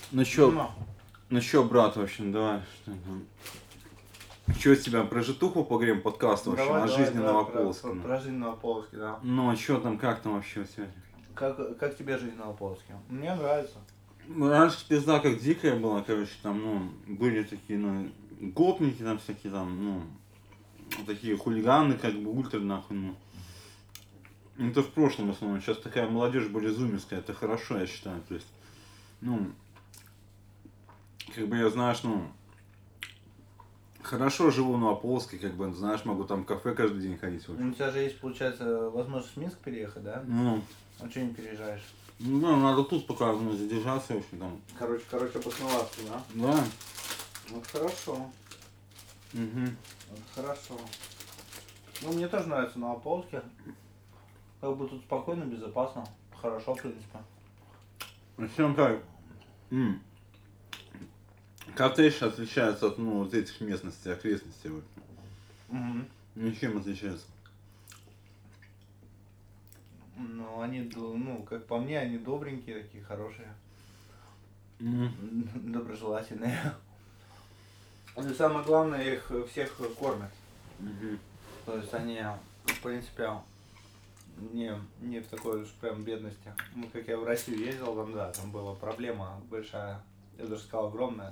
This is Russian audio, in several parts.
Ну чё, брат, в общем, давай, что там? Чё с тебя, про житуху поговорим, подкаст, в общем, о жизни Новополоцка. Про жизнь Новополоцке, да. Ну, а чё там, как там вообще все? Как тебе жизнь в Новополоцке? Мне нравится. Раньше пизда как дикая была, короче, там, ну, были такие, ну, гопники там всякие, там, ну, такие хулиганы, как бы, ультра, нахуй, ну. Это в прошлом в основном, сейчас такая молодежь более зумерская, это хорошо, я считаю, то есть, ну, как бы я, знаешь, ну, хорошо живу на Новополоцке, как бы, знаешь, могу там в кафе каждый день ходить, в общем. У тебя же есть, получается, возможность в Минск переехать, да? Ну, А что не переезжаешь? ну, да, надо тут пока, ну, задержаться, в общем, там. Короче, обосноваться, да? Да. Вот хорошо. Угу. Вот хорошо. Ну, мне тоже нравится Новополоцке. Как бы тут спокойно, безопасно. Хорошо, в принципе. Всем как? Коттедж отличается от, ну, вот этих местностей, окрестностей, в общем. Угу. Ничем отличается. Ну, они, ну, как по мне, они добренькие такие, хорошие. Доброжелательные. И самое главное, их всех кормят. То есть они, в принципе, не в такой уж прям бедности. Ну, как я в Россию ездил, там, да, там была проблема большая. Я даже сказал, огромная.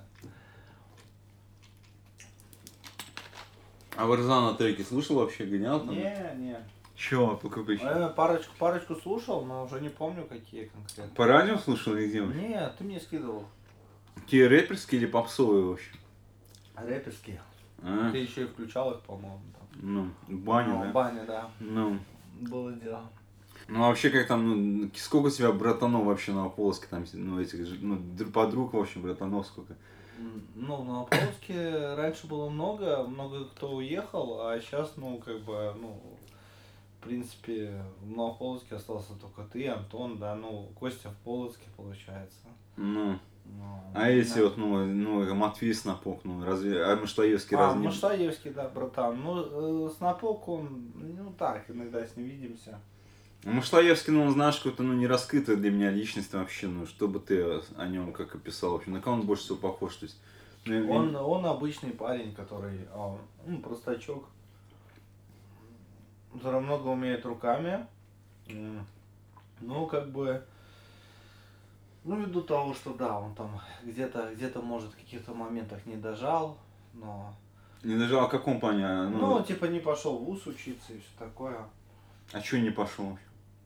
А Варзана треки слушал вообще, гонял там? Не. Чё, по какой? Парочку слушал, но уже не помню, какие конкретно. По радио слушал или где вообще? Нет, ты мне скидывал. Какие рэперские или попсовые вообще? Рэперские. А? Ты еще и включал их, по-моему. Там. Ну, баня, Ну, да? баня, да. Ну. Было дело. Ну, а вообще, как там, ну, сколько у тебя братанов вообще на Полоске, там, ну, этих, ну, подруг, в общем, братанов сколько? Ну, на Новополоцке раньше было много кто уехал, а сейчас, ну, как бы, ну, в принципе, в Новополоцке остался только ты, Антон, да, ну, Костя в Полоцке, получается. Ну. Ну, А если вот, ну, Матвей Снопок, ну, разве, а Мыштаевский разве не... Мыштаевский, да, братан. Ну, Снопок, он, ну, так, иногда с ним видимся. Мышлаевский, ну, он, знаешь, какой-то, ну, не раскрытая для меня личность вообще, ну, что бы ты о нем как описал вообще, на кого он больше всего похож, то есть... Он обычный парень, который, ну, простачок, который много умеет руками. Ну, как бы, ну, ввиду того, что да, он там где-то может в каких-то моментах не дожал, но... Не даже о каком плане, Ну, типа не пошел в вуз учиться и все такое. А чё не пошел вообще?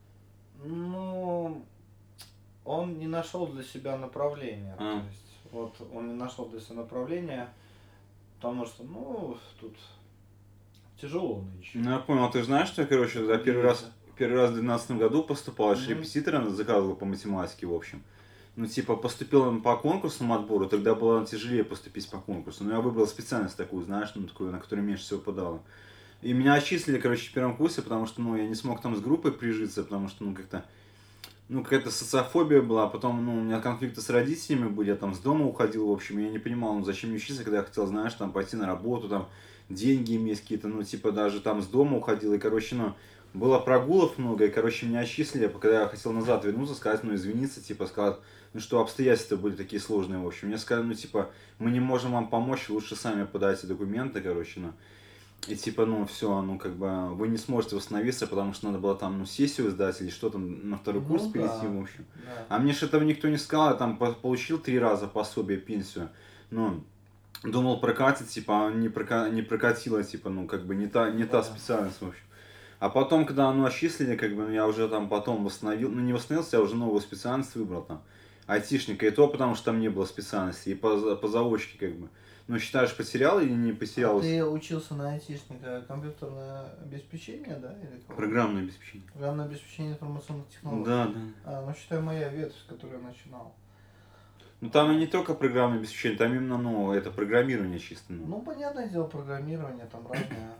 Ну, он не нашел для себя направления. То есть, вот он не нашел для себя направления, потому что, ну, тут тяжело нынче. Ну, я понял, ты же знаешь, что я, короче, за первый раз в 2012 году поступал, аж репетитора заказывал по математике, в общем. Ну, типа, поступил по конкурсному отбору, тогда было тяжелее поступить по конкурсу. Но я выбрал специальность такую, знаешь, ну, такую, на которую меньше всего подало. И меня отчислили, короче, в первом курсе, потому что, ну, я не смог там с группой прижиться, потому что, ну, как-то, ну, какая-то социофобия была, потом, ну, у меня конфликты с родителями были, я там с дома уходил, в общем, я не понимал, ну, зачем мне учиться, когда я хотел, знаешь, там, пойти на работу, там, деньги иметь какие-то, ну, типа, даже там с дома уходил, и, короче, ну, было прогулов много, и, короче, меня отчислили, когда я хотел назад вернуться, сказать, ну, извиниться, типа, сказать, ну, что обстоятельства были такие сложные, в общем. Мне сказали, ну, типа, мы не можем вам помочь, лучше сами подайте документы, короче, ну. И, типа, ну, все, ну, как бы, вы не сможете восстановиться, потому что надо было там, ну, сессию сдать или что там, на второй курс перейти, в общем. Да. А мне же этого никто не сказал, я там получил 3 раза пособие, пенсию, ну, думал прокатит, типа, а не прокатило, типа, ну, как бы, не та специальность, в общем. А потом, когда оно отчислили, как бы, я уже там потом восстановил, ну, не восстановился, я уже новую специальность выбрал там, айтишника, и то, потому что там не было специальности, и по заочке, как бы. Ну, считаешь, потерял или не потерял? А ты учился на айтишника, компьютерное обеспечение, да? Или кого? Программное обеспечение. Программное обеспечение информационных технологий. Да. Ну, считай, моя ветвь, с которой я начинал. Ну, там и не только программное обеспечение, там именно, ну, это программирование чисто. Ну, понятное дело, программирование там разное.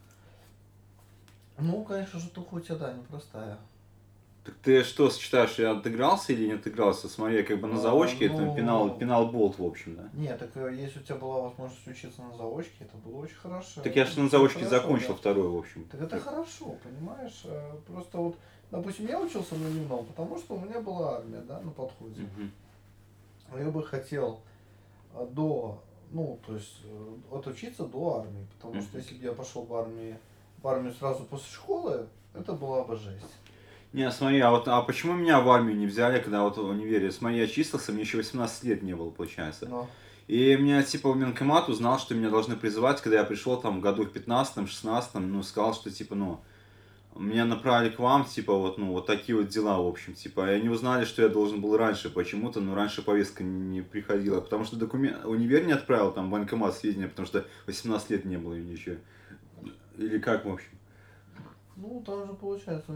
Ну, конечно, житуха у тебя, да, непростая. Так ты что, считаешь, я отыгрался или не отыгрался? Смотри, как бы на заочке это пенал болт, в общем, да? Нет, так если у тебя была возможность учиться на заочке, это было очень хорошо. Так я же на заочке хорошо, закончил да. второй, в общем. Так это хорошо, понимаешь? Просто вот, допустим, я учился на дневном, потому что у меня была армия, да, на подходе. я бы хотел то есть отучиться до армии, потому что если бы я пошел в армию сразу после школы, это была бы жесть. Не, смотри, а почему меня в армию не взяли, когда вот в универе? Смотри, я числился, мне еще 18 лет не было, получается. Но, И меня, типа, военкомат узнал, что меня должны призывать, когда я пришел там в году в 15-16, ну, сказал, что, типа, ну, меня направили к вам, типа, вот, ну, вот такие вот дела, в общем, типа, и они узнали, что я должен был раньше почему-то, но раньше повестка не приходила, потому что универ не отправил там в военкомат сведения, потому что 18 лет не было и ничего. Или как, в общем? ну, там же получается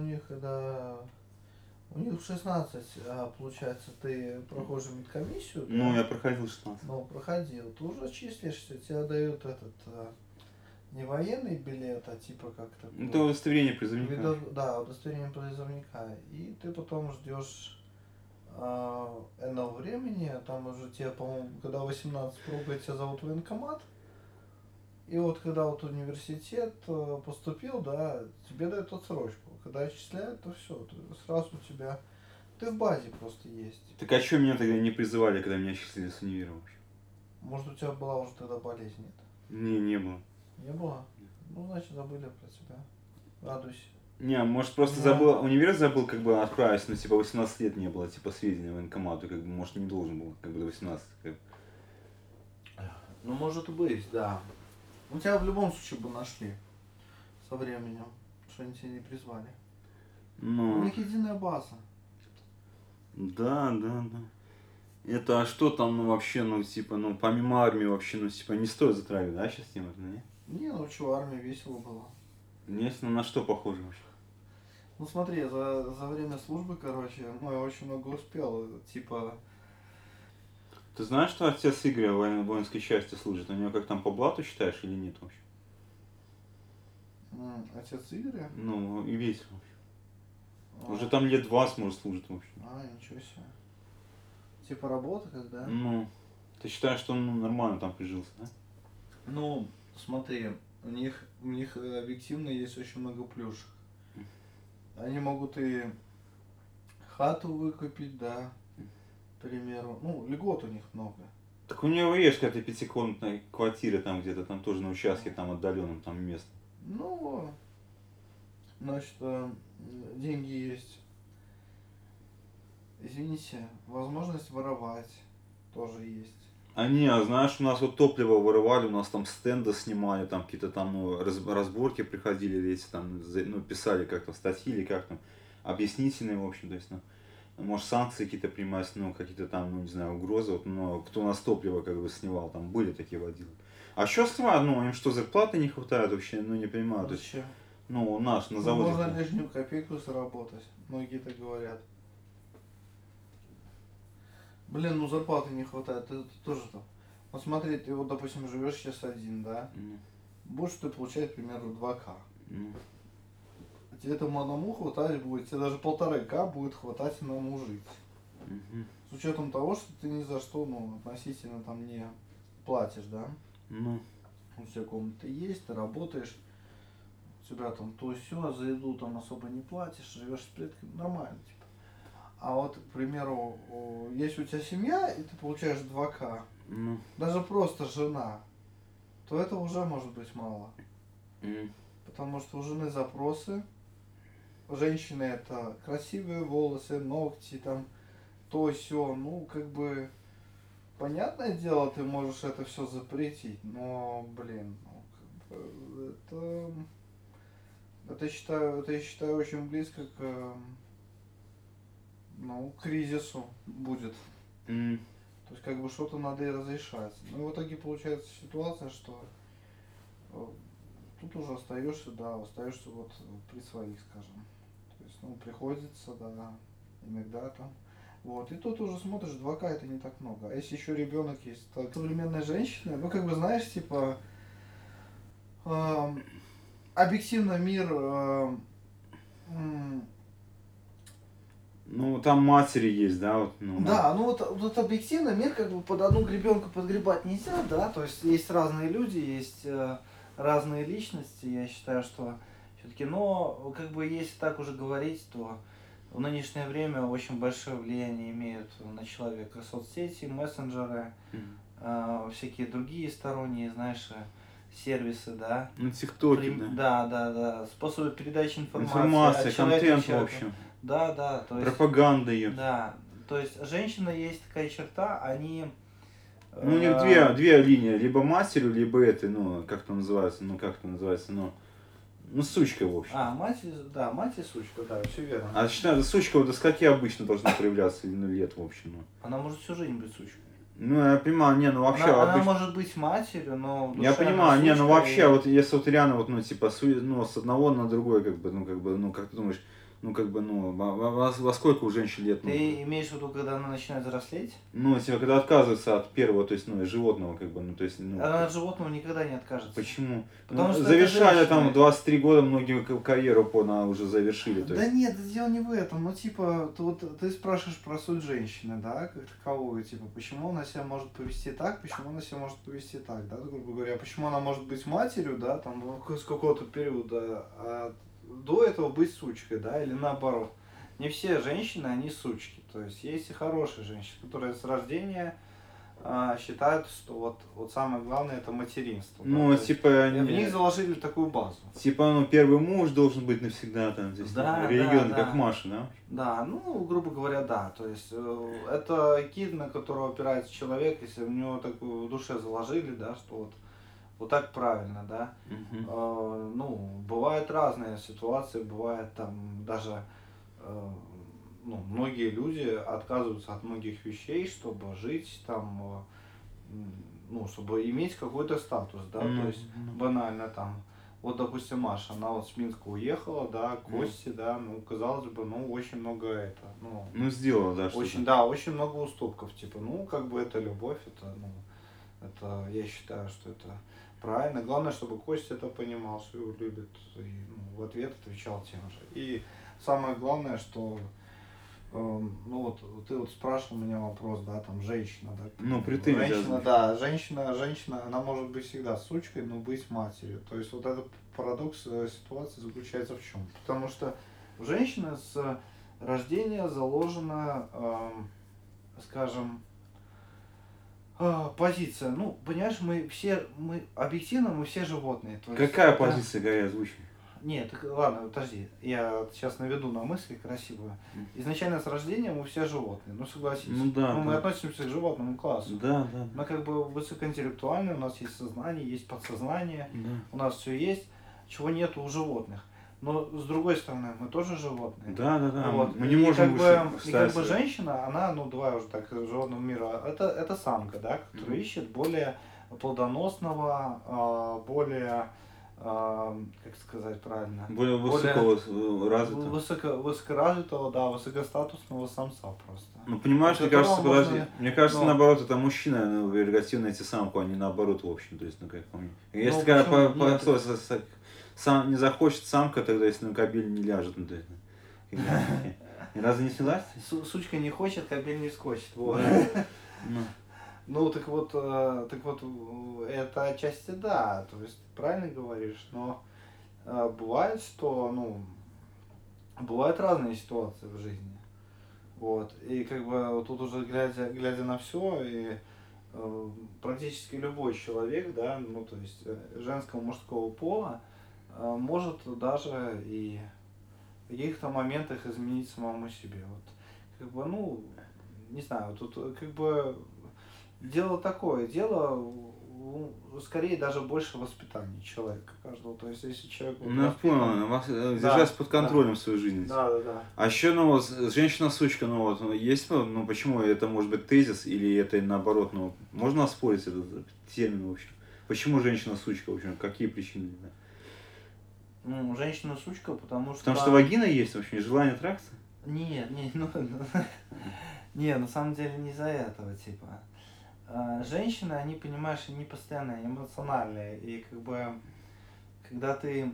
у них в 16, получается, ты проходишь медкомиссию, да? Ну, я проходил 16. Ну, проходил, ты уже числишься, тебе дают не военный билет, а типа как такой. Это удостоверение призывника. Да, удостоверение призывника. И ты потом ждешь энного времени, там уже тебе, по-моему, когда 18 пробует, тебя зовут в военкомат. И вот когда вот университет поступил, да, тебе дают отсрочку. Когда отчисляют, то все, сразу у тебя... Ты в базе просто есть. Так а что меня тогда не призывали, когда меня числили с универа вообще? Может, у тебя была уже тогда болезнь, нет? Не было. Не было? Ну, значит, забыли про тебя. Радуйся. Не, может просто забыл, универ забыл как бы отправить, но типа 18 лет не было, типа сведения в военкомату, как бы, может не должен был, как бы до 18. Как бы. Ну, может быть, да. У тебя в любом случае бы нашли со временем, что они тебя не призвали. У Ну, них единая база. да. Это, а что там, ну, вообще, ну, типа, ну, помимо армии вообще, ну, типа, не стоит затрагивать, да, сейчас тему, не? Не, ну что, армия весело было. Есть, ну, на что похоже вообще? Ну смотри, за время службы, короче, ну я очень много успел, типа... Ты знаешь, что отец Игоря в воинской части служит? У него как там по блату считаешь или нет вообще? Отец Игоря? Ну, и весело вообще. Уже там лет 20, может, служит вообще. Ничего себе. Типа работа когда? Ну, ты считаешь, что он ну, нормально там прижился, да? Ну, смотри, у них объективно есть очень много плюшек. Они могут и хату выкупить, да, к примеру. Ну, льгот у них много. Так у него есть какая-то пятикомнатная квартира там где-то, там тоже на участке, там отдаленном, там место. Ну, значит, деньги есть. Извините, возможность воровать тоже есть. А знаешь, у нас вот топливо вырывали, у нас там стенды снимали, там какие-то там ну, разборки приходили, эти там, ну, писали как-то статьи или как там, объяснительные, в общем, то есть, ну, может, санкции какие-то принимать, ну, какие-то там, ну, не знаю, угрозы, вот, но кто у нас топливо как бы снимал, там были такие водилы. А что снимают, ну, им что, зарплаты не хватает вообще, ну, не понимаю, то есть, Зачем? ну, наш, на Ну, заводе. можно лишнюю копейку заработать. Многие так говорят. Блин, ну зарплаты не хватает, ты тоже там. Вот смотри, ты вот, допустим, живешь сейчас один, да? Будешь ты получать, к примеру, 2К. Тебе этому одному хватать будет, тебе даже 1,5К будет хватать одному жить. С учетом того, что ты ни за что, ну, относительно там не платишь, да? У тебя комната есть, ты работаешь, у тебя там то все, за еду там особо не платишь, живешь с предками, нормально, типа. А вот, к примеру, если у тебя семья, и ты получаешь 2К, даже просто жена, то это уже может быть мало. Потому что у жены запросы, женщины это красивые волосы, ногти, там, то все, ну, как бы, понятное дело, ты можешь это все запретить, но, блин, ну, как бы, это я считаю очень близко к кризису будет. То есть как бы что-то надо и разрешать. Ну и в итоге получается ситуация, что тут уже остаешься вот при своих, скажем. То есть, ну, приходится, да, иногда там. Вот. И тут уже смотришь, 2К это не так много. А если еще ребенок есть, то современная женщина, ну как бы знаешь, типа объективно мир ну, там матери есть, да? Вот, ну, да, ну вот объективно мир как бы под одну гребенку подгребать нельзя, да, то есть есть разные люди, есть разные личности, я считаю, что все-таки, но как бы если так уже говорить, то в нынешнее время очень большое влияние имеют на человека соцсети, мессенджеры, всякие другие сторонние, знаешь, сервисы, да. Ну, тиктоки, да. Да. Способы передачи информации Информация, от человека к контент, в человеку. общем. Да, то есть. Пропаганда ее. Да, то есть женщина есть такая черта, они. Ну, у них две линии, либо матерью, либо это, ну, как это называется, ну, сучка, в общем. Мать и сучка, да, все верно. А сучка вот до скольки обычно должна проявляться, лет, в общем, ну. Она может всю жизнь быть сучкой. Ну, я понимаю, не, ну вообще... Она может быть матерью, но в душе я понимаю, не, ну вообще, и... вот если вот реально вот, ну, типа, с одного на другое, как ты думаешь, во сколько у женщин лет? Ты имеешь в виду, когда она начинает взрослеть? Ну, типа, когда отказывается от первого, то есть, животного, то есть, Она от животного никогда не откажется. Почему? Потому что завершали там в 23 года многие карьеру уже завершили. Да нет, дело не в этом. Ну, типа, ты спрашиваешь про суть женщины, да, как таковую, типа, почему она себя может повести так, почему она себя может повести так, да, грубо говоря, почему она может быть матерью, да, там, с какого-то периода, а до этого быть сучкой, да, или наоборот. Не все женщины, они сучки. То есть есть и хорошие женщины, которые с рождения считают, что вот самое главное это материнство. Ну, да? типа в них заложили такую базу. Типа, ну, первый муж должен быть навсегда там здесь. Да, религиозно, как Маша, да? Да, ну, грубо говоря, да. То есть это кит, на которого опирается человек, если в него такую в душе заложили, да, что вот так правильно, да. Ну, бывают разные ситуации, бывает там даже многие люди отказываются от многих вещей, чтобы жить там, ну, чтобы иметь какой-то статус, да, то есть банально там. Вот, допустим, Маша, она вот с Минска уехала, да, Кости, да, ну, казалось бы, ну, очень много это, ну, сделала, да, очень, да, очень много уступков, типа, ну, как бы это любовь, это, ну, это, я считаю, что это правильно. Главное, чтобы Костя это понимал, что его любит, и в ответ отвечал тем же. И самое главное, что, ну, вот ты вот спрашивал меня вопрос, да, там, женщина, да. Ну, претензия. Женщина, да, женщина, она может быть всегда сучкой, но быть матерью. То есть вот этот парадокс ситуации заключается в чем? Потому что у женщины с рождения заложена, скажем, позиция. Ну, понимаешь, мы объективно, мы все животные. То есть, какая позиция, Гарри, озвучи? Нет, ладно, подожди, я сейчас наведу на мысль красивую. Изначально с рождения мы все животные, ну согласись. Ну да. Мы относимся к животному классу. Да. Мы как бы высокоинтеллектуальные, у нас есть сознание, есть подсознание, у нас все есть, чего нету у животных. Но с другой стороны, мы тоже животные. Да. Вот. Мы не можем и как бы женщина, она, ну давай уже так, животного мира, это самка, да, которая ищет более плодоносного, более, как сказать правильно? Более высокого развитого. Высокоразвитого, да, высокостатусного самца просто. Ну, понимаешь, мне кажется, мне кажется, наоборот, это мужчина, прерогатив найти самку, а не наоборот, в общем, то есть, ну, как по мне. Если такая не захочет самка, тогда если на кабель не ляжет, ну, то есть, разве не снялась? Сучка не хочет, кабель не скочит, вот. Ну, так вот, это отчасти да, то есть, правильно говоришь, но бывает, что, ну, бывают разные ситуации в жизни, вот, и как бы тут уже глядя на все, и практически любой человек, да, ну, то есть, женского, мужского пола, может даже и в каких-то моментах изменить самому себе, вот, как бы, ну, не знаю, тут как бы дело такое, скорее даже больше воспитания человека каждого. То есть, если человек... Ну, я понял, держать под контролем свою жизнь. Да. А еще, ну, вот, женщина-сучка, ну, вот, есть, ну, почему это может быть тезис, или это наоборот, ну, можно оспорить этот термин, в общем? Почему женщина-сучка, в общем, какие причины? Ну, женщина-сучка, потому что... Потому что вагина есть, в общем, желание трахаться? Нет, не, на самом деле не из-за этого, типа. Женщины, они, понимаешь, они постоянно эмоциональные, и как бы, когда ты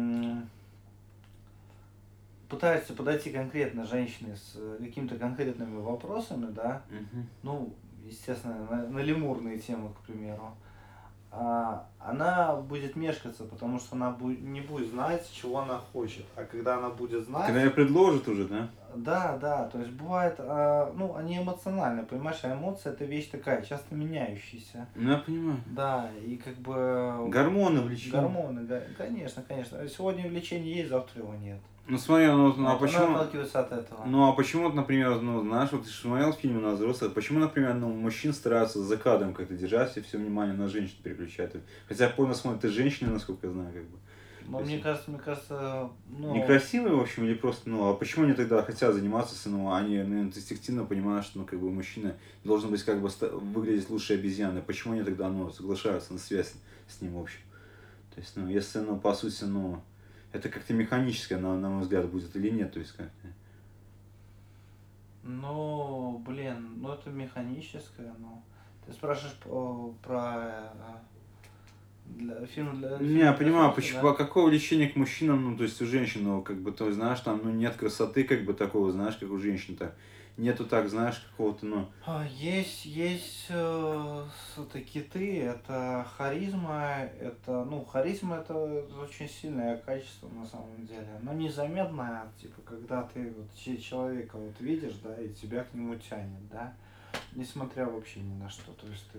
пытаешься подойти конкретно женщине с какими-то конкретными вопросами, да, ну, естественно, на лемурные темы, к примеру, она будет мешкаться, потому что она не будет знать, чего она хочет. А когда она будет знать... Когда ей предложат уже, да? Да, да, то есть бывает, ну, они эмоциональны, понимаешь, а эмоция это вещь такая, часто меняющаяся. Ну, я понимаю. Да, и как бы... Гормоны, влечения. Гормоны, конечно, конечно. Сегодня влечение есть, завтра его нет. Ну смотри, ну, а Вот почему... она отталкивается от этого. Ну а почему, например, ну знаешь, вот ты же смотрел фильмы на взрослых, почему, например, ну, мужчин стараются за кадром как-то держать и все внимание на женщин переключать? Хотя порно смотрят и женщины, насколько я знаю, как бы. Но мне кажется, ну... Некрасивые, в общем, или просто, ну, а почему они тогда хотят заниматься, ну, они, ну, инстинктивно понимают, что, ну, как бы, мужчина должен быть, как бы, выглядеть лучше обезьяны, почему они тогда, ну, соглашаются на связь с ним, в общем? То есть, ну, если, ну, по сути, ну, это как-то механическое, на мой взгляд, будет или нет, то есть, как-то... Ну, блин, ну это механическое, ну... Ты спрашиваешь про... фильм для... Не, я понимаю, взрослых, почему, да? какое влечение к мужчинам, ну, то есть у женщин, ну, как бы, ты знаешь, там, ну, нет красоты, как бы, такого, знаешь, как у женщин, так, нету так, знаешь, какого-то, ну... Есть киты, это харизма, харизма это очень сильное качество на самом деле, но незаметное, типа, когда ты вот человека вот видишь, да, и тебя к нему тянет, да, несмотря вообще ни на что, то есть ты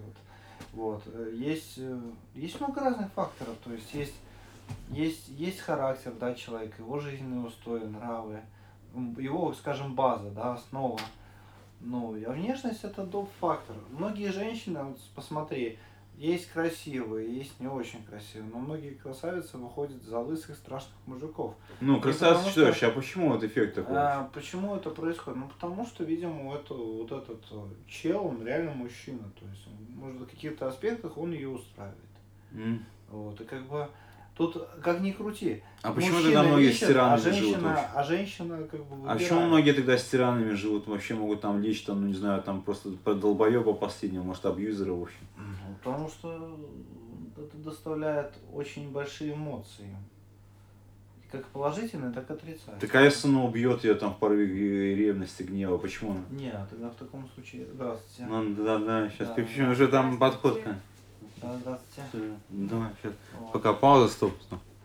есть много разных факторов, то есть есть характер, да, человека, его жизненные устои, нравы, его, скажем, база, да, основа. Ну, а внешность это доп. Фактор. Многие женщины, вот посмотри, есть красивые, есть не очень красивые, но многие красавицы выходят за лысых страшных мужиков. Ну, И красавица потому чудовище, а почему вот эффект такой? почему это происходит? Ну, потому что, видимо, вот этот чел, он реально мужчина. То есть, может, в каких-то аспектах он ее устраивает. Вот, и как бы тут, как ни крути. А почему мужчина тогда многие с ищет, тиранами живут вообще? а женщина как бы А выбирает. почему многие тогда с тиранами живут, вообще могут там лечь, там, ну, не знаю, там просто под долбоеба последнего, может, абьюзера, в общем? Ну, потому что это доставляет очень большие эмоции. Как положительные, так и отрицательные. Так а если он убьет ее там в порыве ревности, гнева, почему? Нет, тогда в таком случае... Здравствуйте. Ну, да, сейчас Да. переключим, уже там подход. Да, здравствуйте. Давай, сейчас. Вот. Пока пауза, стоп.